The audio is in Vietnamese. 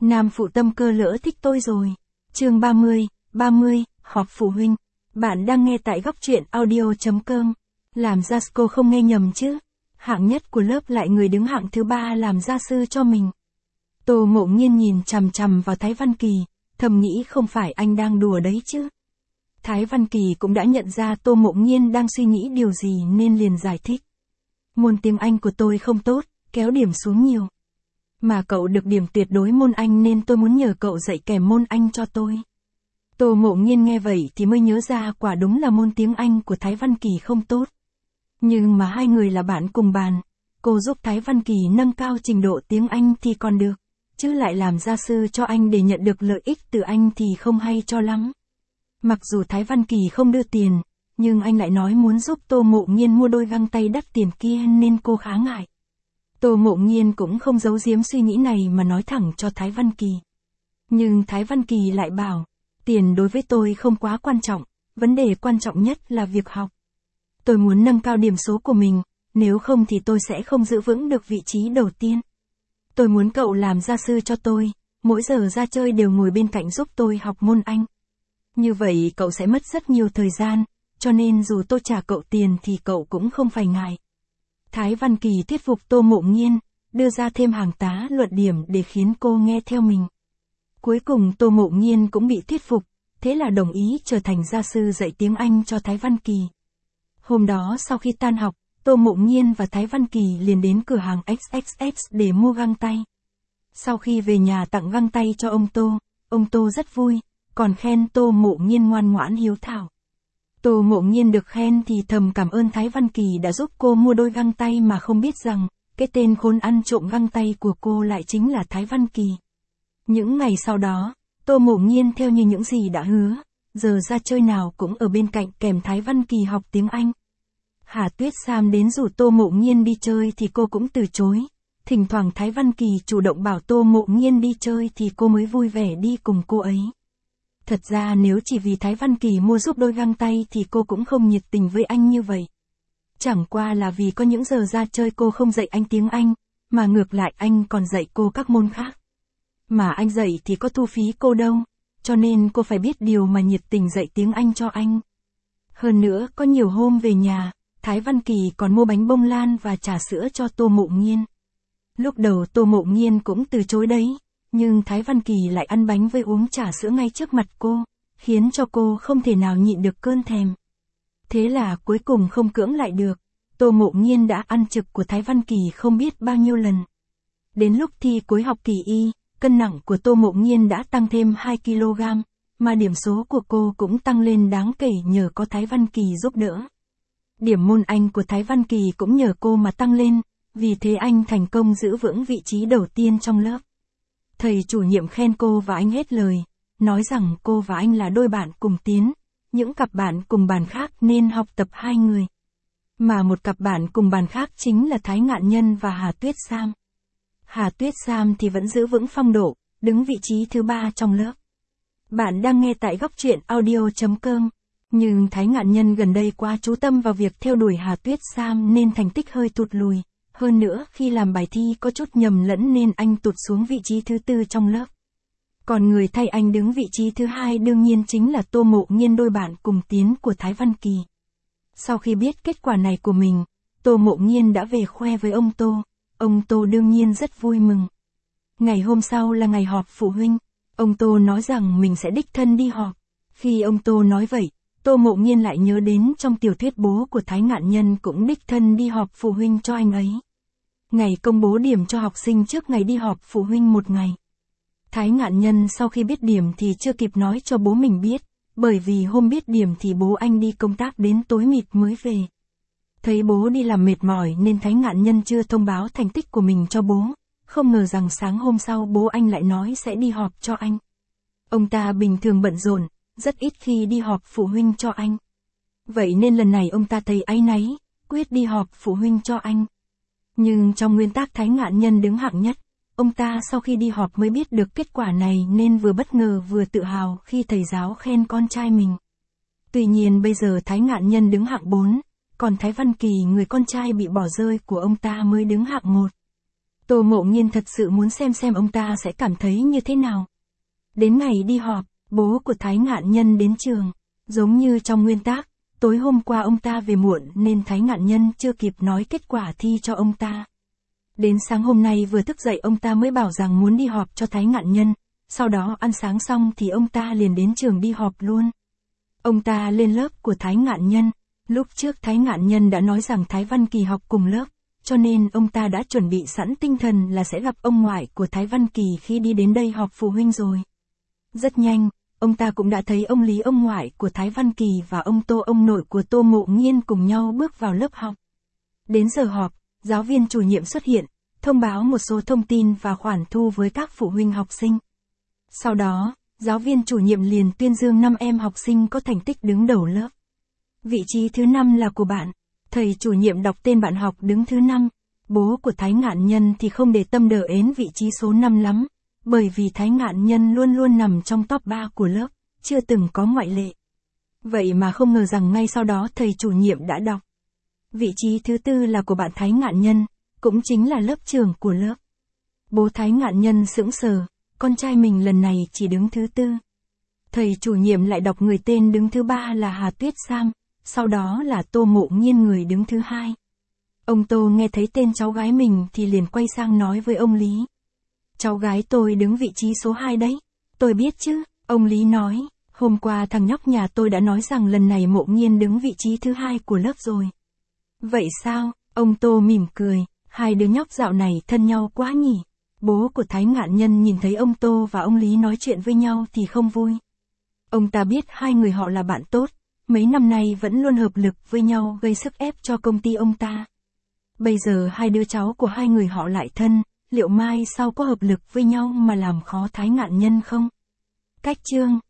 Nam phụ tâm cơ lỡ thích tôi rồi. Chương 30, họp phụ huynh. Bạn đang nghe tại góc truyện audio.com. Làm gia cô không nghe nhầm chứ. Hạng nhất của lớp lại người đứng hạng thứ 3 làm gia sư cho mình. Tô Mộ Nhiên nhìn chằm chằm vào Thái Văn Kỳ, thầm nghĩ không phải anh đang đùa đấy chứ. Thái Văn Kỳ cũng đã nhận ra Tô Mộ Nhiên đang suy nghĩ điều gì nên liền giải thích. Môn tiếng Anh của tôi không tốt, kéo điểm xuống nhiều. Mà cậu được điểm tuyệt đối môn Anh nên tôi muốn nhờ cậu dạy kèm môn Anh cho tôi. Tô Mộ Nhiên nghe vậy thì mới nhớ ra quả đúng là môn tiếng Anh của Thái Văn Kỳ không tốt. Nhưng mà hai người là bạn cùng bàn, cô giúp Thái Văn Kỳ nâng cao trình độ tiếng Anh thì còn được, chứ lại làm gia sư cho anh để nhận được lợi ích từ anh thì không hay cho lắm. Mặc dù Thái Văn Kỳ không đưa tiền, nhưng anh lại nói muốn giúp Tô Mộ Nhiên mua đôi găng tay đắt tiền kia nên cô khá ngại. Tô Mộ Nhiên cũng không giấu giếm suy nghĩ này mà nói thẳng cho Thái Văn Kỳ. Nhưng Thái Văn Kỳ lại bảo, tiền đối với tôi không quá quan trọng, vấn đề quan trọng nhất là việc học. Tôi muốn nâng cao điểm số của mình, nếu không thì tôi sẽ không giữ vững được vị trí đầu tiên. Tôi muốn cậu làm gia sư cho tôi, mỗi giờ ra chơi đều ngồi bên cạnh giúp tôi học môn Anh. Như vậy cậu sẽ mất rất nhiều thời gian, cho nên dù tôi trả cậu tiền thì cậu cũng không phải ngại. Thái Văn Kỳ thuyết phục Tô Mộ Nhiên, đưa ra thêm hàng tá luận điểm để khiến cô nghe theo mình. Cuối cùng Tô Mộ Nhiên cũng bị thuyết phục, thế là đồng ý trở thành gia sư dạy tiếng Anh cho Thái Văn Kỳ. Hôm đó sau khi tan học, Tô Mộ Nhiên và Thái Văn Kỳ liền đến cửa hàng XXX để mua găng tay. Sau khi về nhà tặng găng tay cho ông Tô rất vui, còn khen Tô Mộ Nhiên ngoan ngoãn hiếu thảo. Tô Mộ Nhiên được khen thì thầm cảm ơn Thái Văn Kỳ đã giúp cô mua đôi găng tay mà không biết rằng, cái tên khốn ăn trộm găng tay của cô lại chính là Thái Văn Kỳ. Những ngày sau đó, Tô Mộ Nhiên theo như những gì đã hứa, giờ ra chơi nào cũng ở bên cạnh kèm Thái Văn Kỳ học tiếng Anh. Hà Tuyết Sam đến rủ Tô Mộ Nhiên đi chơi thì cô cũng từ chối, thỉnh thoảng Thái Văn Kỳ chủ động bảo Tô Mộ Nhiên đi chơi thì cô mới vui vẻ đi cùng cô ấy. Thật ra nếu chỉ vì Thái Văn Kỳ mua giúp đôi găng tay thì cô cũng không nhiệt tình với anh như vậy. Chẳng qua là vì có những giờ ra chơi cô không dạy anh tiếng Anh, mà ngược lại anh còn dạy cô các môn khác. Mà anh dạy thì có thu phí cô đâu, cho nên cô phải biết điều mà nhiệt tình dạy tiếng Anh cho anh. Hơn nữa có nhiều hôm về nhà, Thái Văn Kỳ còn mua bánh bông lan và trà sữa cho Tô Mộ Nhiên. Lúc đầu Tô Mộ Nhiên cũng từ chối đấy. Nhưng Thái Văn Kỳ lại ăn bánh với uống trà sữa ngay trước mặt cô, khiến cho cô không thể nào nhịn được cơn thèm. Thế là cuối cùng không cưỡng lại được, Tô Mộ Nhiên đã ăn trực của Thái Văn Kỳ không biết bao nhiêu lần. Đến lúc thi cuối học kỳ y, cân nặng của Tô Mộ Nhiên đã tăng thêm 2 kg, mà điểm số của cô cũng tăng lên đáng kể nhờ có Thái Văn Kỳ giúp đỡ. Điểm môn Anh của Thái Văn Kỳ cũng nhờ cô mà tăng lên, vì thế anh thành công giữ vững vị trí đầu tiên trong lớp. Thầy chủ nhiệm khen cô và anh hết lời, nói rằng cô và anh là đôi bạn cùng tiến, những cặp bạn cùng bàn khác nên học tập hai người. Mà một cặp bạn cùng bàn khác chính là Thái Ngạn Nhân và Hà Tuyết Sam. Hà Tuyết Sam thì vẫn giữ vững phong độ, đứng vị trí thứ 3 trong lớp. Bạn đang nghe tại góc truyện audio.com, nhưng Thái Ngạn Nhân gần đây quá chú tâm vào việc theo đuổi Hà Tuyết Sam nên thành tích hơi tụt lùi. Hơn nữa khi làm bài thi có chút nhầm lẫn nên anh tụt xuống vị trí thứ 4 trong lớp. Còn người thay anh đứng vị trí thứ 2 đương nhiên chính là Tô Mộ Nhiên đôi bạn cùng tiến của Thái Văn Kỳ. Sau khi biết kết quả này của mình, Tô Mộ Nhiên đã về khoe với ông Tô đương nhiên rất vui mừng. Ngày hôm sau là ngày họp phụ huynh, ông Tô nói rằng mình sẽ đích thân đi họp. Khi ông Tô nói vậy, Tô Mộ Nhiên lại nhớ đến trong tiểu thuyết bố của Thái Ngạn Nhân cũng đích thân đi họp phụ huynh cho anh ấy. Ngày công bố điểm cho học sinh trước ngày đi họp phụ huynh một ngày. Thái Ngạn Nhân sau khi biết điểm thì chưa kịp nói cho bố mình biết, bởi vì hôm biết điểm thì bố anh đi công tác đến tối mịt mới về. Thấy bố đi làm mệt mỏi nên Thái Ngạn Nhân chưa thông báo thành tích của mình cho bố, không ngờ rằng sáng hôm sau bố anh lại nói sẽ đi họp cho anh. Ông ta bình thường bận rộn, rất ít khi đi họp phụ huynh cho anh. Vậy nên lần này ông ta thấy áy náy, quyết đi họp phụ huynh cho anh. Nhưng trong nguyên tắc Thái Ngạn Nhân đứng hạng nhất, ông ta sau khi đi họp mới biết được kết quả này nên vừa bất ngờ vừa tự hào khi thầy giáo khen con trai mình. Tuy nhiên bây giờ Thái Ngạn Nhân đứng hạng 4, còn Thái Văn Kỳ người con trai bị bỏ rơi của ông ta mới đứng hạng 1. Tô Ngộ Nhiên thật sự muốn xem ông ta sẽ cảm thấy như thế nào. Đến ngày đi họp, bố của Thái Ngạn Nhân đến trường. Giống như trong nguyên tắc, tối hôm qua ông ta về muộn nên Thái Ngạn Nhân chưa kịp nói kết quả thi cho ông ta. Đến sáng hôm nay vừa thức dậy ông ta mới bảo rằng muốn đi họp cho Thái Ngạn Nhân, sau đó ăn sáng xong thì ông ta liền đến trường đi họp luôn. Ông ta lên lớp của Thái Ngạn Nhân, lúc trước Thái Ngạn Nhân đã nói rằng Thái Văn Kỳ học cùng lớp, cho nên ông ta đã chuẩn bị sẵn tinh thần là sẽ gặp ông ngoại của Thái Văn Kỳ khi đi đến đây họp phụ huynh rồi. Rất nhanh, ông ta cũng đã thấy ông Lý ông ngoại của Thái Văn Kỳ và ông Tô ông nội của Tô Ngộ Nhiên cùng nhau bước vào lớp học. Đến giờ họp, giáo viên chủ nhiệm xuất hiện, thông báo một số thông tin và khoản thu với các phụ huynh học sinh. Sau đó, giáo viên chủ nhiệm liền tuyên dương 5 em học sinh có thành tích đứng đầu lớp. Vị trí thứ 5 là của bạn. Thầy chủ nhiệm đọc tên bạn học đứng thứ 5. Bố của Thái Ngạn Nhân thì không để tâm đến vị trí số 5 lắm, bởi vì Thái Ngạn Nhân luôn luôn nằm trong top 3 của lớp, chưa từng có ngoại lệ. Vậy mà không ngờ rằng ngay sau đó thầy chủ nhiệm đã đọc. Vị trí thứ 4 là của bạn Thái Ngạn Nhân, cũng chính là lớp trưởng của lớp. Bố Thái Ngạn Nhân sững sờ, con trai mình lần này chỉ đứng thứ 4. Thầy chủ nhiệm lại đọc người tên đứng thứ 3 là Hà Tuyết Sam, sau đó là Tô Ngộ Nhiên người đứng thứ 2. Ông Tô nghe thấy tên cháu gái mình thì liền quay sang nói với ông Lý. Cháu gái tôi đứng vị trí số 2 đấy. Tôi biết chứ, ông Lý nói, hôm qua thằng nhóc nhà tôi đã nói rằng lần này Ngộ Nhiên đứng vị trí thứ 2 của lớp rồi. Vậy sao? Ông Tô mỉm cười, hai đứa nhóc dạo này thân nhau quá nhỉ. Bố của Thái Ngạn Nhân nhìn thấy ông Tô và ông Lý nói chuyện với nhau thì không vui. Ông ta biết hai người họ là bạn tốt, mấy năm nay vẫn luôn hợp lực với nhau gây sức ép cho công ty ông ta. Bây giờ hai đứa cháu của hai người họ lại thân, liệu mai sau có hợp lực với nhau mà làm khó Thái Ngạn Nhân không? Cách chương